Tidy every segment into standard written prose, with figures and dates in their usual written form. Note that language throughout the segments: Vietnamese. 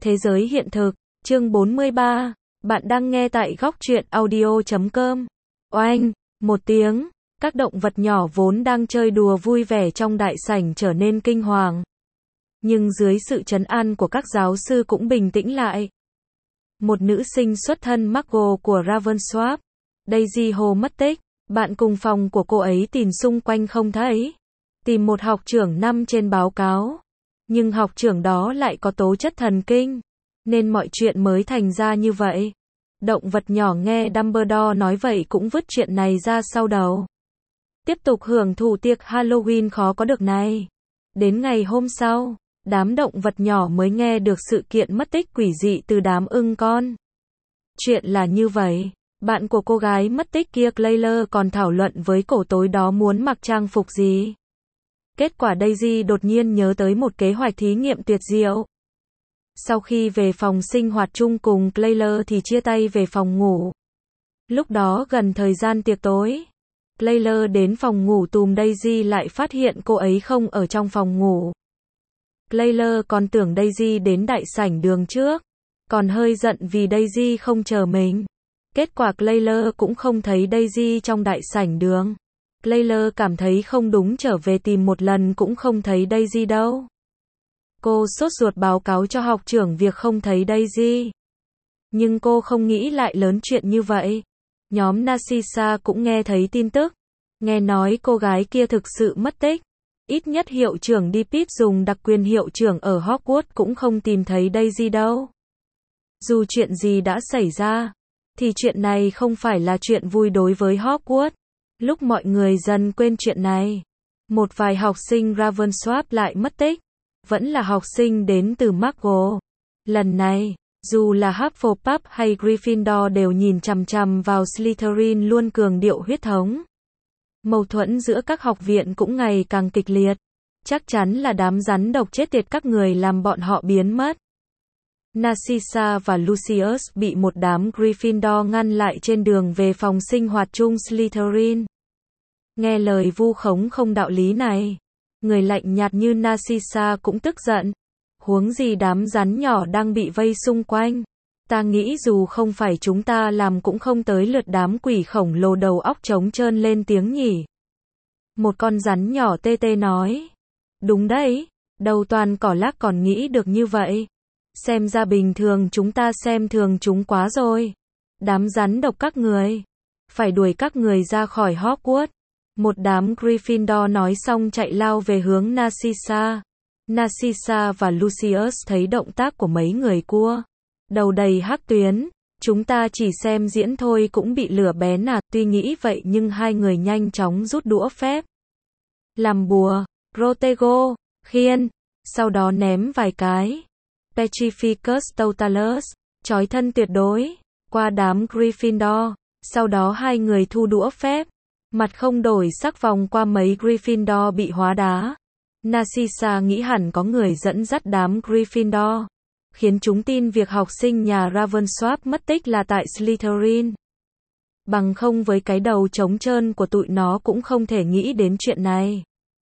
Thế giới hiện thực, chương 43, bạn đang nghe tại góc truyện audio.com. Oanh, một tiếng, các động vật nhỏ vốn đang chơi đùa vui vẻ trong đại sảnh trở nên kinh hoàng. Nhưng dưới sự trấn an của các giáo sư cũng bình tĩnh lại. Một nữ sinh xuất thân Muggle của Ravensworth, Daisy Ho mất tích, bạn cùng phòng của cô ấy tìm xung quanh không thấy. Tìm một học trưởng năm trên báo cáo. Nhưng học trưởng đó lại có tố chất thần kinh, nên mọi chuyện mới thành ra như vậy. Động vật nhỏ nghe Dumbledore nói vậy cũng vứt chuyện này ra sau đầu. Tiếp tục hưởng thụ tiệc Halloween khó có được này. Đến ngày hôm sau, đám động vật nhỏ mới nghe được sự kiện mất tích quỷ dị từ đám ưng con. Chuyện là như vậy, bạn của cô gái mất tích kia Claire còn thảo luận với cổ tối đó muốn mặc trang phục gì. Kết quả Daisy đột nhiên nhớ tới một kế hoạch thí nghiệm tuyệt diệu. Sau khi về phòng sinh hoạt chung cùng Claire thì chia tay về phòng ngủ. Lúc đó gần thời gian tiệc tối, Claire đến phòng ngủ tùm Daisy lại phát hiện cô ấy không ở trong phòng ngủ. Claire còn tưởng Daisy đến đại sảnh đường trước, còn hơi giận vì Daisy không chờ mình. Kết quả Claire cũng không thấy Daisy trong đại sảnh đường. Claire cảm thấy không đúng trở về tìm một lần cũng không thấy Daisy đâu. Cô sốt ruột báo cáo cho học trưởng việc không thấy Daisy. Nhưng cô không nghĩ lại lớn chuyện như vậy. Nhóm Narcissa cũng nghe thấy tin tức. Nghe nói cô gái kia thực sự mất tích. Ít nhất hiệu trưởng Dipit dùng đặc quyền hiệu trưởng ở Hogwarts cũng không tìm thấy Daisy đâu. Dù chuyện gì đã xảy ra, thì chuyện này không phải là chuyện vui đối với Hogwarts. Lúc mọi người dần quên chuyện này, một vài học sinh Ravensworth lại mất tích. Vẫn là học sinh đến từ Muggle. Lần này, dù là Hufflepuff hay Gryffindor đều nhìn chằm chằm vào Slytherin luôn cường điệu huyết thống. Mâu thuẫn giữa các học viện cũng ngày càng kịch liệt. Chắc chắn là đám rắn độc chết tiệt các người làm bọn họ biến mất. Narcissa và Lucius bị một đám Gryffindor ngăn lại trên đường về phòng sinh hoạt chung Slytherin. Nghe lời vu khống không đạo lý này, người lạnh nhạt như Narcissa cũng tức giận. Huống gì đám rắn nhỏ đang bị vây xung quanh. Ta nghĩ dù không phải chúng ta làm cũng không tới lượt đám quỷ khổng lồ đầu óc trống trơn lên tiếng nhỉ. Một con rắn nhỏ tê tê nói. Đúng đấy, đầu toàn cỏ lác còn nghĩ được như vậy. Xem ra bình thường chúng ta xem thường chúng quá rồi. Đám rắn độc các người. Phải đuổi các người ra khỏi Hogwarts. Một đám Gryffindor nói xong chạy lao về hướng Narcissa. Narcissa và Lucius thấy động tác của mấy người cua đầu đầy hắc tuyến. Chúng ta chỉ xem diễn thôi cũng bị lửa bén à. Tuy nghĩ vậy nhưng hai người nhanh chóng rút đũa phép. Làm bùa, Protego, khiên, sau đó ném vài cái. Petrificus Totalus, trói thân tuyệt đối, qua đám Gryffindor. Sau đó hai người thu đũa phép. Mặt không đổi sắc vòng qua mấy Gryffindor bị hóa đá. Narcissa nghĩ hẳn có người dẫn dắt đám Gryffindor, khiến chúng tin việc học sinh nhà Ravensworth mất tích là tại Slytherin. Bằng không với cái đầu trống trơn của tụi nó cũng không thể nghĩ đến chuyện này.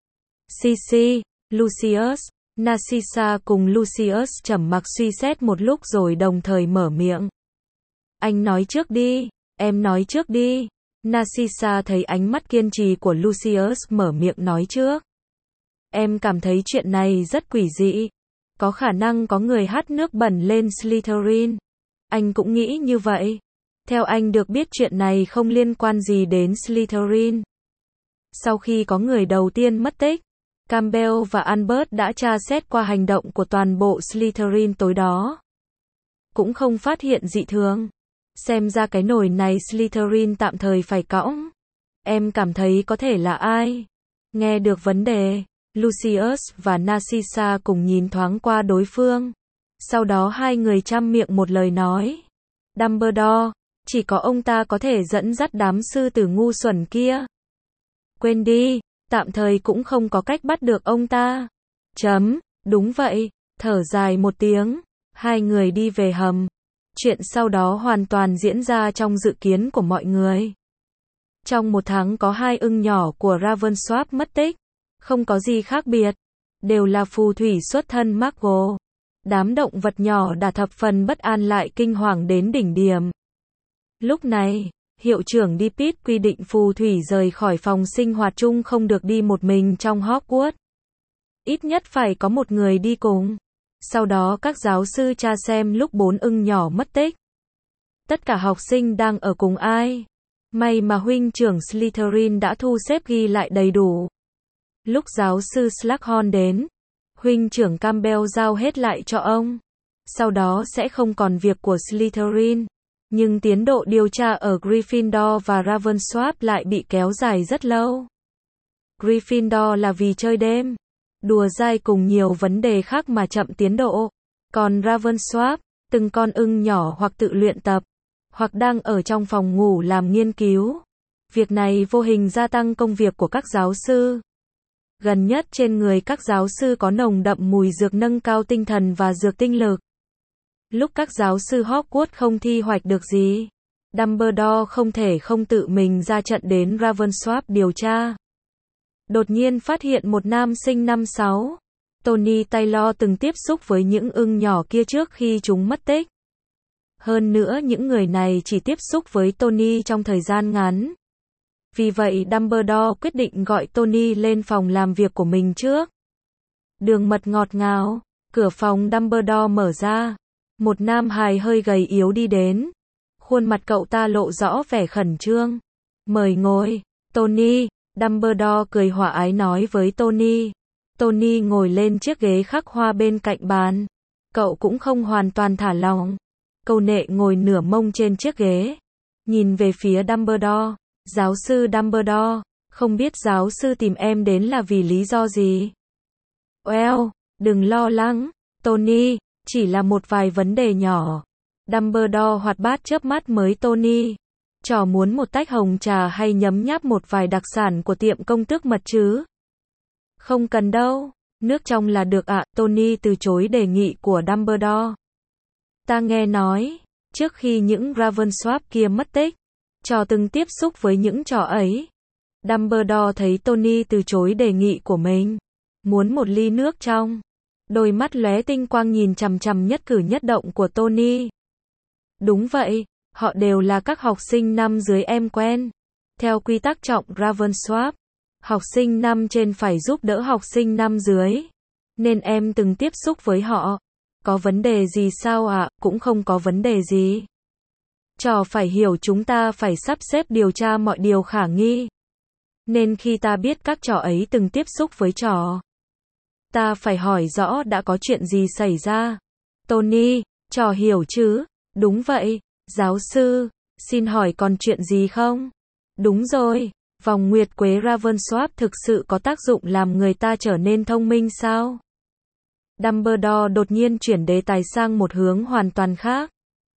Sisi, Lucius, Narcissa cùng Lucius trầm mặc suy xét một lúc rồi đồng thời mở miệng. Anh nói trước đi, em nói trước đi. Narcissa thấy ánh mắt kiên trì của Lucius mở miệng nói trước. Em cảm thấy chuyện này rất quỷ dị. Có khả năng có người hắt nước bẩn lên Slytherin. Anh cũng nghĩ như vậy. Theo anh được biết chuyện này không liên quan gì đến Slytherin. Sau khi có người đầu tiên mất tích, Campbell và Albert đã tra xét qua hành động của toàn bộ Slytherin tối đó. Cũng không phát hiện dị thường. Xem ra cái nồi này Slytherin tạm thời phải cõng. Em cảm thấy có thể là ai? Nghe được vấn đề, Lucius và Narcissa cùng nhìn thoáng qua đối phương. Sau đó hai người chăm miệng một lời nói. Dumbledore, chỉ có ông ta có thể dẫn dắt đám sư tử ngu xuẩn kia. Quên đi, tạm thời cũng không có cách bắt được ông ta. Đúng vậy, thở dài một tiếng, hai người đi về hầm. Chuyện sau đó hoàn toàn diễn ra trong dự kiến của mọi người. Trong một tháng có hai ưng nhỏ của Ravensworth mất tích. Không có gì khác biệt. Đều là phù thủy xuất thân Muggle. Đám động vật nhỏ đã thập phần bất an lại kinh hoàng đến đỉnh điểm. Lúc này, hiệu trưởng Dipit quy định phù thủy rời khỏi phòng sinh hoạt chung không được đi một mình trong Hogwarts. Ít nhất phải có một người đi cùng. Sau đó các giáo sư tra xem lúc 4 ưng nhỏ mất tích. Tất cả học sinh đang ở cùng ai. May mà huynh trưởng Slytherin đã thu xếp ghi lại đầy đủ. Lúc giáo sư Slughorn đến, huynh trưởng Campbell giao hết lại cho ông. Sau đó sẽ không còn việc của Slytherin. Nhưng tiến độ điều tra ở Gryffindor và Ravenclaw lại bị kéo dài rất lâu. Gryffindor là vì chơi đêm, đùa dai cùng nhiều vấn đề khác mà chậm tiến độ. Còn Ravenclaw, từng con ưng nhỏ hoặc tự luyện tập, hoặc đang ở trong phòng ngủ làm nghiên cứu. Việc này vô hình gia tăng công việc của các giáo sư. Gần nhất trên người các giáo sư có nồng đậm mùi dược nâng cao tinh thần và dược tinh lực. Lúc các giáo sư Hogwarts không thi hoạch được gì, Dumbledore không thể không tự mình ra trận đến Ravenclaw điều tra. Đột nhiên phát hiện một nam sinh năm 6. Tony Taylor từng tiếp xúc với những ưng nhỏ kia trước khi chúng mất tích. Hơn nữa những người này chỉ tiếp xúc với Tony trong thời gian ngắn. Vì vậy Dumbledore quyết định gọi Tony lên phòng làm việc của mình trước. Đường mật ngọt ngào, cửa phòng Dumbledore mở ra. Một nam hài hơi gầy yếu đi đến. Khuôn mặt cậu ta lộ rõ vẻ khẩn trương. Mời ngồi, Tony. Dumbledore cười hòa ái nói với Tony. Tony ngồi lên chiếc ghế khắc hoa bên cạnh bàn. Cậu cũng không hoàn toàn thả lỏng. Câu nệ ngồi nửa mông trên chiếc ghế. Nhìn về phía Dumbledore. Giáo sư Dumbledore, không biết giáo sư tìm em đến là vì lý do gì? Well, đừng lo lắng, Tony, chỉ là một vài vấn đề nhỏ. Dumbledore hoạt bát chớp mắt mới Tony. Trò muốn một tách hồng trà hay nhấm nháp một vài đặc sản của tiệm công tước mật chứ? Không cần đâu, nước trong là được ạ. Tony từ chối đề nghị của Dumbledore. Ta nghe nói, trước khi những Ravenclaw kia mất tích, trò từng tiếp xúc với những trò ấy. Dumbledore thấy Tony từ chối đề nghị của mình. Muốn một ly nước trong. Đôi mắt lóe tinh quang nhìn chằm chằm nhất cử nhất động của Tony. Đúng vậy, họ đều là các học sinh năm dưới em quen. Theo quy tắc trọng Ravenclaw, học sinh năm trên phải giúp đỡ học sinh năm dưới. Nên em từng tiếp xúc với họ. Có vấn đề gì sao ạ? Cũng không có vấn đề gì. Trò phải hiểu chúng ta phải sắp xếp điều tra mọi điều khả nghi. Nên khi ta biết các trò ấy từng tiếp xúc với trò, ta phải hỏi rõ đã có chuyện gì xảy ra. Tony, trò hiểu chứ? Đúng vậy, giáo sư, xin hỏi còn chuyện gì không? Đúng rồi, vòng nguyệt quế Ravenclaw thực sự có tác dụng làm người ta trở nên thông minh sao? Dumbledore đột nhiên chuyển đề tài sang một hướng hoàn toàn khác.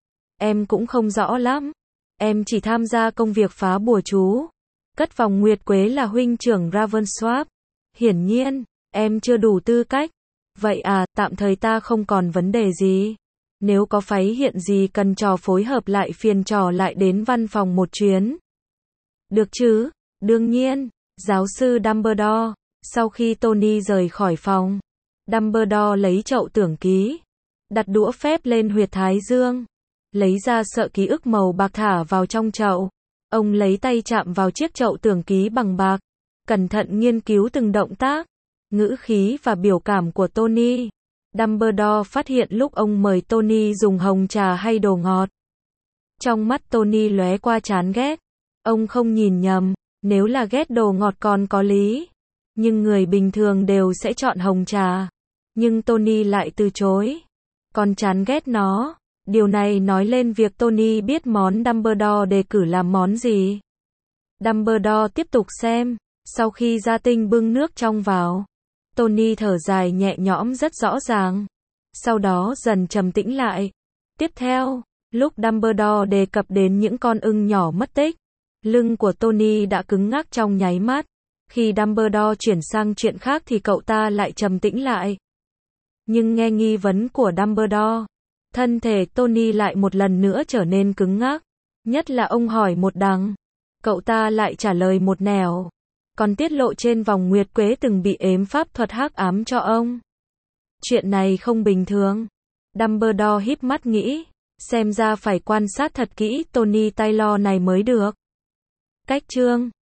Em cũng không rõ lắm. Em chỉ tham gia công việc phá bùa chú. Cất vòng nguyệt quế là huynh trưởng Ravenclaw. Hiển nhiên, em chưa đủ tư cách. Vậy à, tạm thời ta không còn vấn đề gì. Nếu có phái hiện gì cần trò phối hợp lại phiền trò lại đến văn phòng một chuyến. Được chứ? Đương nhiên, giáo sư Dumbledore. Sau khi Tony rời khỏi phòng, Dumbledore lấy chậu tưởng ký, đặt đũa phép lên huyệt thái dương, lấy ra sợi ký ức màu bạc thả vào trong chậu. Ông lấy tay chạm vào chiếc chậu tưởng ký bằng bạc, cẩn thận nghiên cứu từng động tác, ngữ khí và biểu cảm của Tony. Dumbledore phát hiện lúc ông mời Tony dùng hồng trà hay đồ ngọt. Trong mắt Tony lóe qua chán ghét. Ông không nhìn nhầm, nếu là ghét đồ ngọt còn có lý. Nhưng người bình thường đều sẽ chọn hồng trà. Nhưng Tony lại từ chối. Còn chán ghét nó. Điều này nói lên việc Tony biết món Dumbledore đề cử làm món gì. Dumbledore tiếp tục xem. Sau khi gia tinh bưng nước trong vào, Tony thở dài nhẹ nhõm rất rõ ràng. Sau đó dần trầm tĩnh lại. Tiếp theo, lúc Dumbledore đề cập đến những con ưng nhỏ mất tích, lưng của Tony đã cứng ngắc trong nháy mắt. Khi Dumbledore chuyển sang chuyện khác thì cậu ta lại trầm tĩnh lại. Nhưng nghe nghi vấn của Dumbledore, thân thể Tony lại một lần nữa trở nên cứng ngắc. Nhất là ông hỏi một đằng, cậu ta lại trả lời một nẻo. Còn tiết lộ trên vòng nguyệt quế từng bị ếm pháp thuật hắc ám cho ông. Chuyện này không bình thường. Dumbledore híp mắt nghĩ, xem ra phải quan sát thật kỹ Tony Taylor này mới được. Cách chương